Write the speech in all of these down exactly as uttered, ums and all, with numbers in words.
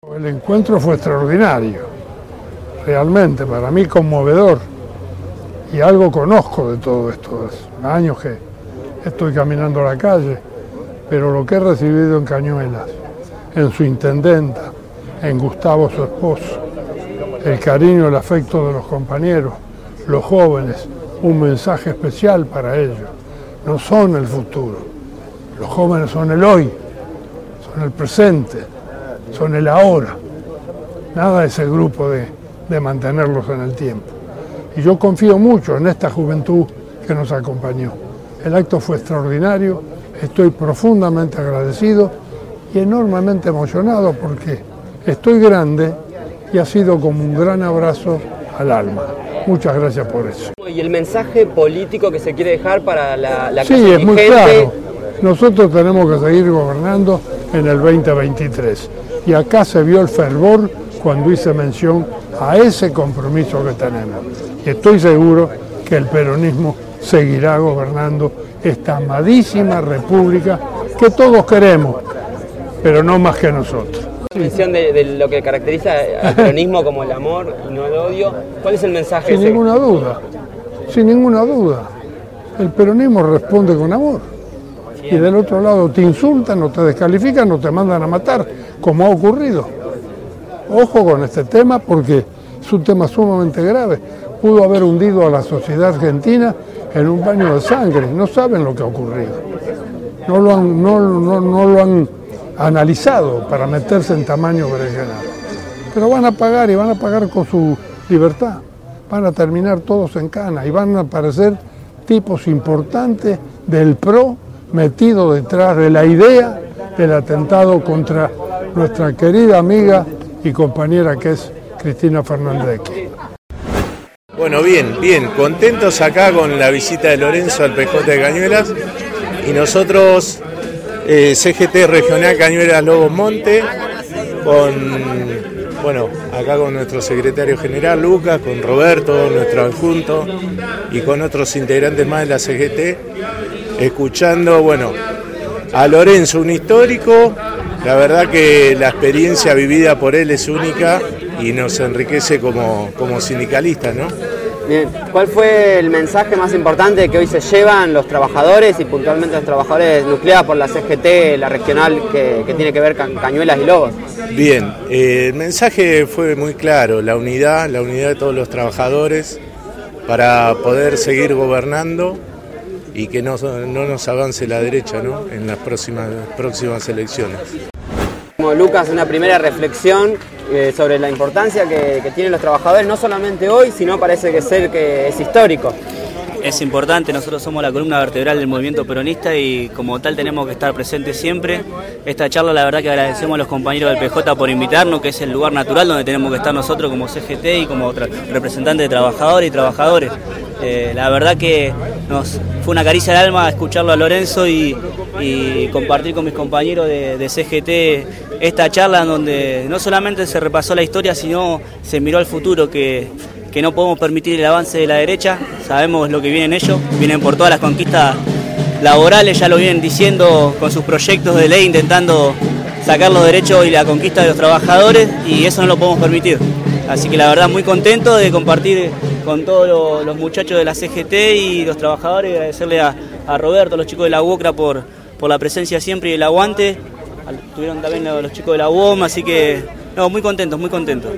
El encuentro fue extraordinario, realmente para mí conmovedor, y algo conozco de todo esto, hace años que estoy caminando la calle, pero lo que he recibido en Cañuelas, en su intendenta, en Gustavo su esposo, el cariño, el afecto de los compañeros, los jóvenes, un mensaje especial para ellos, no son el futuro, los jóvenes son el hoy, son el presente, son el ahora, nada de ese grupo de, de mantenerlos en el tiempo. Y yo confío mucho en esta juventud que nos acompañó. El acto fue extraordinario, estoy profundamente agradecido y enormemente emocionado porque estoy grande y ha sido como un gran abrazo al alma. Muchas gracias por eso. ¿Y el mensaje político que se quiere dejar para la, la Sí, es muy claro. Nosotros tenemos que seguir gobernando en el veinte veintitrés. Y acá se vio el fervor cuando hice mención a ese compromiso que tenemos. Y estoy seguro que el peronismo seguirá gobernando esta amadísima república que todos queremos, pero no más que nosotros. Definición de, de lo que caracteriza al peronismo como el amor y no el odio. ¿Cuál es el mensaje? Sin ese? ninguna duda, sin ninguna duda. El peronismo responde con amor. Y del otro lado te insultan, o te descalifican, o te mandan a matar, como ha ocurrido. Ojo con este tema porque es un tema sumamente grave. Pudo haber hundido a la sociedad argentina en un baño de sangre. No saben lo que ha ocurrido. No lo han, no, no, no lo han analizado para meterse en tamaño regional. Pero van a pagar y van a pagar con su libertad. Van a terminar todos en cana y van a aparecer tipos importantes del P R O metido detrás de la idea del atentado contra nuestra querida amiga y compañera que es Cristina Fernández. Bueno, bien, bien, contentos acá con la visita de Lorenzo al P J de Cañuelas y nosotros, eh, C G T Regional Cañuelas Lobos Monte, con, bueno, acá con nuestro secretario general Lucas, con Roberto, nuestro adjunto, y con otros integrantes más de la C G T, escuchando, bueno, a Lorenzo, un histórico. La verdad que la experiencia vivida por él es única y nos enriquece como, como sindicalistas, ¿no? Bien, ¿cuál fue el mensaje más importante que hoy se llevan los trabajadores y puntualmente los trabajadores nucleados por la C G T, la regional que, que tiene que ver con Cañuelas y Lobos? Bien, eh, el mensaje fue muy claro, la unidad, la unidad de todos los trabajadores para poder seguir gobernando y que no, no nos avance la derecha, ¿no?, en las próximas, próximas elecciones. Como Lucas, una primera reflexión eh, sobre la importancia que, que tienen los trabajadores, no solamente hoy, sino parece que ser que es histórico. Es importante, nosotros somos la columna vertebral del movimiento peronista y como tal tenemos que estar presentes siempre. Esta charla, la verdad que agradecemos a los compañeros del P J por invitarnos, que es el lugar natural donde tenemos que estar nosotros como C G T y como representantes de trabajadores y trabajadores. Eh, la verdad que nos fue una caricia al alma escucharlo a Lorenzo y, y compartir con mis compañeros de, de C G T esta charla en donde no solamente se repasó la historia, sino se miró al futuro, que, que no podemos permitir el avance de la derecha. Sabemos lo que vienen ellos, vienen por todas las conquistas laborales, ya lo vienen diciendo con sus proyectos de ley, intentando sacar los derechos y la conquista de los trabajadores, y eso no lo podemos permitir. Así que la verdad muy contento de compartir con todos los, los muchachos de la C G T y los trabajadores, y agradecerle a, a Roberto, a los chicos de la UOCRA por, por la presencia siempre y el aguante. Tuvieron también los, los chicos de la U O M, así que no, muy contentos, muy contentos.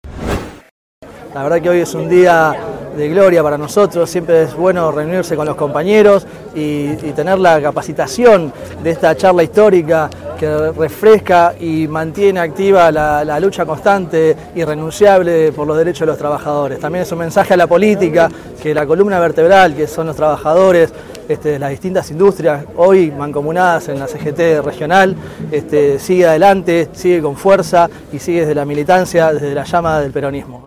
La verdad que hoy es un día de gloria para nosotros, siempre es bueno reunirse con los compañeros y, y tener la capacitación de esta charla histórica que refresca y mantiene activa la, la lucha constante, irrenunciable por los derechos de los trabajadores. También es un mensaje a la política, que la columna vertebral, que son los trabajadores, este, las distintas industrias, hoy mancomunadas en la C G T regional, este, sigue adelante, sigue con fuerza y sigue desde la militancia, desde la llama del peronismo.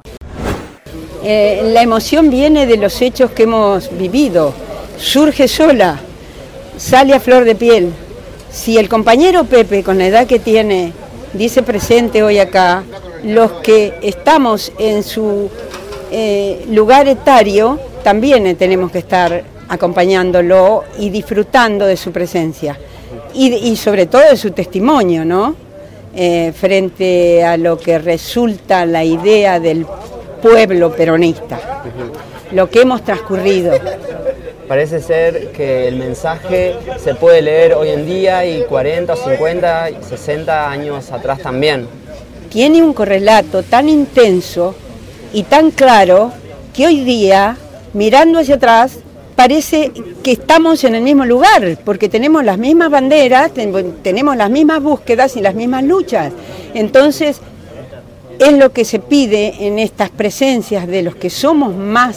Eh, la emoción viene de los hechos que hemos vivido, surge sola, sale a flor de piel. Si el compañero Pepe, con la edad que tiene, dice presente hoy acá, los que estamos en su eh, lugar etario, también tenemos que estar acompañándolo y disfrutando de su presencia y, y sobre todo de su testimonio, ¿no? eh, frente a lo que resulta la idea del pueblo peronista, uh-huh. Lo que hemos transcurrido. Parece ser que el mensaje se puede leer hoy en día y cuarenta, cincuenta, sesenta años atrás también. Tiene un correlato tan intenso y tan claro que hoy día, mirando hacia atrás, parece que estamos en el mismo lugar, porque tenemos las mismas banderas, tenemos las mismas búsquedas y las mismas luchas. Entonces, es lo que se pide en estas presencias de los que somos más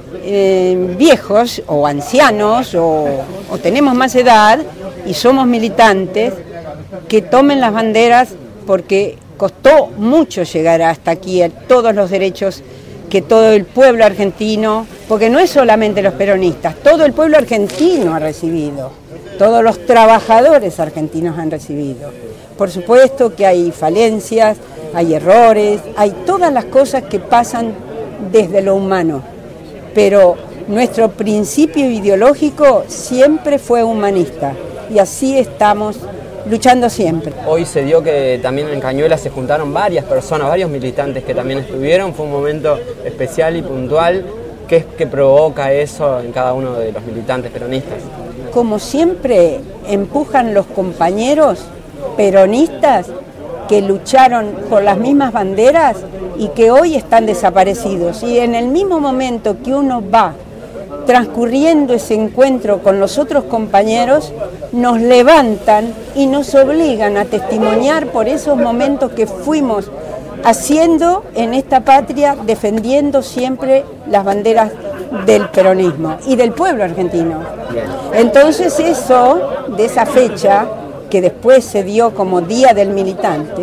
eh, viejos o ancianos o, o tenemos más edad y somos militantes, que tomen las banderas, porque costó mucho llegar hasta aquí a todos los derechos que todo el pueblo argentino, porque no es solamente los peronistas, todo el pueblo argentino ha recibido, todos los trabajadores argentinos han recibido. Por supuesto que hay falencias, hay errores, hay todas las cosas que pasan desde lo humano, pero nuestro principio ideológico siempre fue humanista y así estamos luchando siempre. Hoy se dio que también en Cañuelas se juntaron varias personas, varios militantes que también estuvieron, fue un momento especial y puntual. ¿Qué es que provoca eso en cada uno de los militantes peronistas? Como siempre empujan los compañeros peronistas que lucharon por las mismas banderas y que hoy están desaparecidos. Y en el mismo momento que uno va transcurriendo ese encuentro con los otros compañeros, nos levantan y nos obligan a testimoniar por esos momentos que fuimos haciendo en esta patria, defendiendo siempre las banderas del peronismo y del pueblo argentino. Entonces eso, de esa fecha, que después se dio como Día del Militante,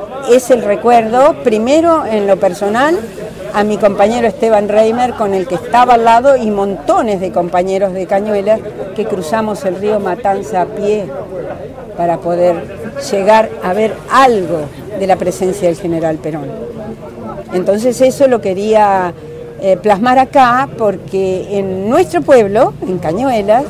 es el recuerdo, primero en lo personal, a mi compañero Esteban Reimer, con el que estaba al lado, y montones de compañeros de Cañuelas que cruzamos el río Matanza a pie para poder llegar a ver algo de la presencia del general Perón. Entonces eso lo quería eh, plasmar acá, porque en nuestro pueblo, en Cañuelas,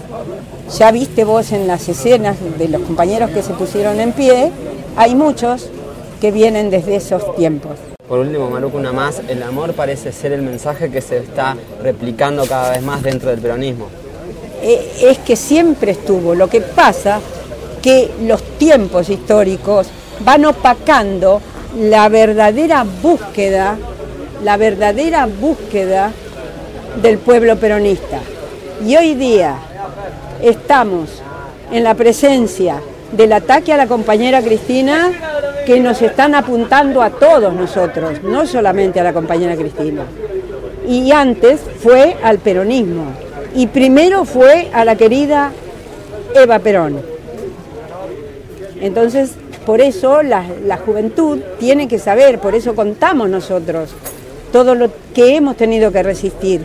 ya viste vos en las escenas de los compañeros que se pusieron en pie, hay muchos que vienen desde esos tiempos. Por último, Maruca, una más, el amor parece ser el mensaje que se está replicando cada vez más dentro del peronismo. Eh, es que siempre estuvo, lo que pasa que los tiempos históricos van opacando la verdadera búsqueda, la verdadera búsqueda del pueblo peronista. Y hoy día estamos en la presencia del ataque a la compañera Cristina, que nos están apuntando a todos nosotros, no solamente a la compañera Cristina. Y antes fue al peronismo, y primero fue a la querida Eva Perón. Entonces, por eso la, la juventud tiene que saber, por eso contamos nosotros todo lo que hemos tenido que resistir,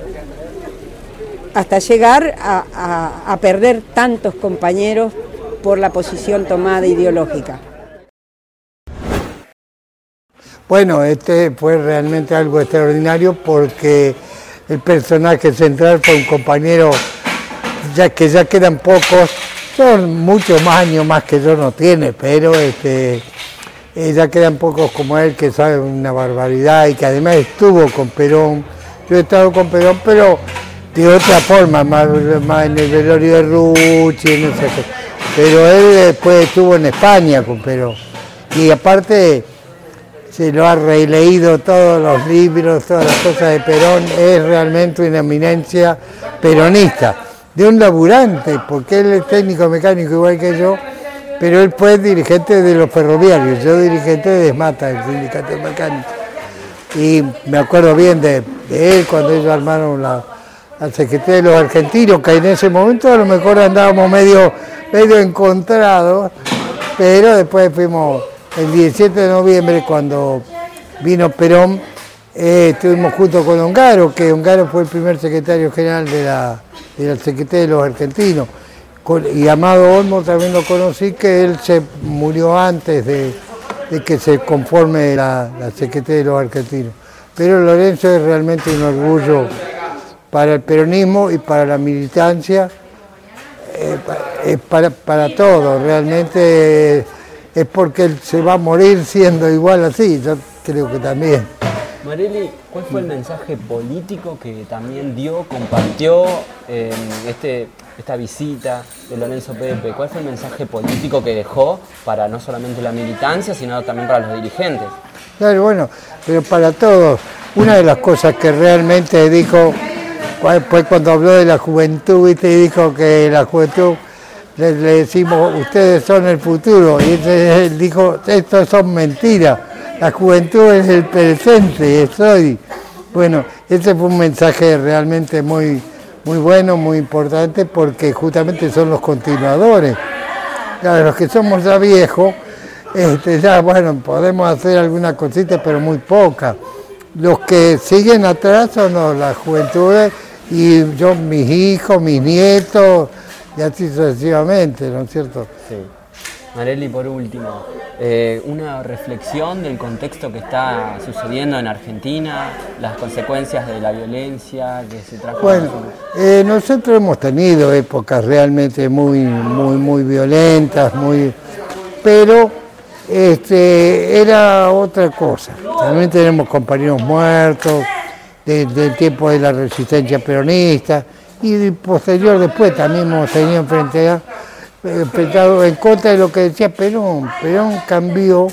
hasta llegar a, a, a perder tantos compañeros por la posición tomada ideológica. Bueno, este fue realmente algo extraordinario, porque el personaje central fue un compañero ya que ya quedan pocos, son muchos más años más que yo no tiene, pero este, eh, ya quedan pocos como él que sabe una barbaridad y que además estuvo con Perón. Yo he estado con Perón, pero de otra forma, más, más en el velorio de Rucci, no sé qué. Pero él después estuvo en España con Perón. Y aparte se lo ha releído todos los libros, todas las cosas de Perón, es realmente una eminencia peronista, de un laburante, porque él es técnico mecánico igual que yo, pero él fue dirigente de los ferroviarios, yo dirigente de ESMATA, el sindicato mecánico. Y me acuerdo bien de, de él cuando ellos armaron la, la Secretaría de los Argentinos, que en ese momento a lo mejor andábamos medio, medio encontrados, pero después fuimos el diecisiete de noviembre, cuando vino Perón, eh, estuvimos junto con Ongaro, que Ongaro fue el primer secretario general de la, de la Secretaría de los Argentinos. Con, y Amado Olmo también lo conocí, que él se murió antes de, de que se conforme la, la Secretaría de los Argentinos. Pero Lorenzo es realmente un orgullo para el peronismo y para la militancia, eh, para, para todo, realmente. es porque él se va a morir siendo igual así, yo creo que también. Marelli, ¿cuál fue el mensaje político que también dio, compartió eh, este, esta visita de Lorenzo Pepe? ¿Cuál fue el mensaje político que dejó para no solamente la militancia, sino también para los dirigentes? Claro, bueno, pero para todos. Una de las cosas que realmente dijo, pues cuando habló de la juventud, ¿viste? Y dijo que la juventud, le, le decimos, ustedes son el futuro, y él dijo, esto son mentiras. La juventud es el presente, es hoy. Bueno, ese fue un mensaje realmente muy, muy bueno, muy importante, porque justamente son los continuadores. Claro, los que somos ya viejos, este, ya, bueno, podemos hacer alguna cosita, pero muy poca. Los que siguen atrás son los, las juventudes, y yo, mis hijos, mis nietos, y así sucesivamente, ¿no es cierto? Sí. Marelli, por último, eh, una reflexión del contexto que está sucediendo en Argentina, las consecuencias de la violencia que se trajo. Bueno, eh, nosotros hemos tenido épocas realmente muy, muy, muy violentas, muy, pero este, era otra cosa. También tenemos compañeros muertos de, del tiempo de la resistencia peronista, y posterior después también hemos tenido enfrente a enfrentado en contra de lo que decía Perón. Perón cambió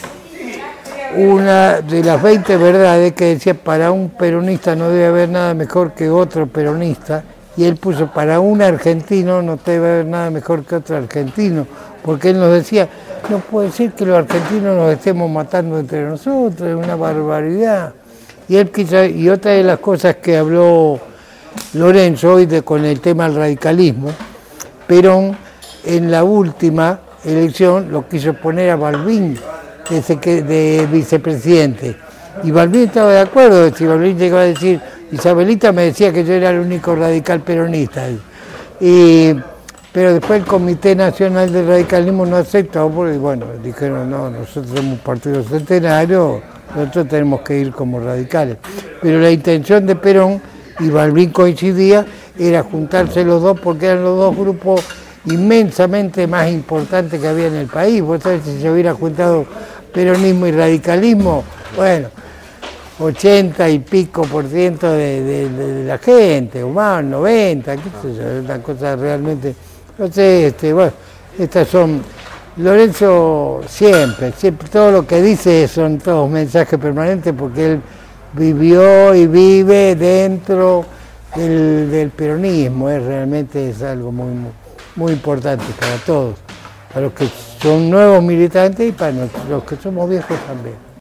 una de las veinte verdades que decía, para un peronista no debe haber nada mejor que otro peronista, y él puso, para un argentino no debe haber nada mejor que otro argentino, porque él nos decía, no puede ser que los argentinos nos estemos matando entre nosotros, es una barbaridad. Y él quiso, y otra de las cosas que habló Lorenzo hoy de, con el tema del radicalismo, Perón en la última elección lo quiso poner a Balbín de, de vicepresidente, y Balbín estaba de acuerdo. Si Balbín llegó a decir, Isabelita me decía que yo era el único radical peronista, y, pero después el Comité Nacional del Radicalismo no aceptó, porque bueno, dijeron, no, nosotros somos un partido centenario, nosotros tenemos que ir como radicales. Pero la intención de Perón, y Balbín coincidía, era juntarse los dos, porque eran los dos grupos inmensamente más importante que había en el país. Vos sabés, si se hubiera juntado peronismo y radicalismo, bueno, ochenta y pico por ciento de, de, de la gente, o más, noventa, qué sé yo, es una cosa realmente. Entonces, este, bueno, estas son, Lorenzo siempre, siempre, todo lo que dice son todos mensajes permanentes, porque él vivió y vive dentro del, del peronismo, es realmente es algo muy, muy muy importante para todos, para los que son nuevos militantes y para los que somos viejos también.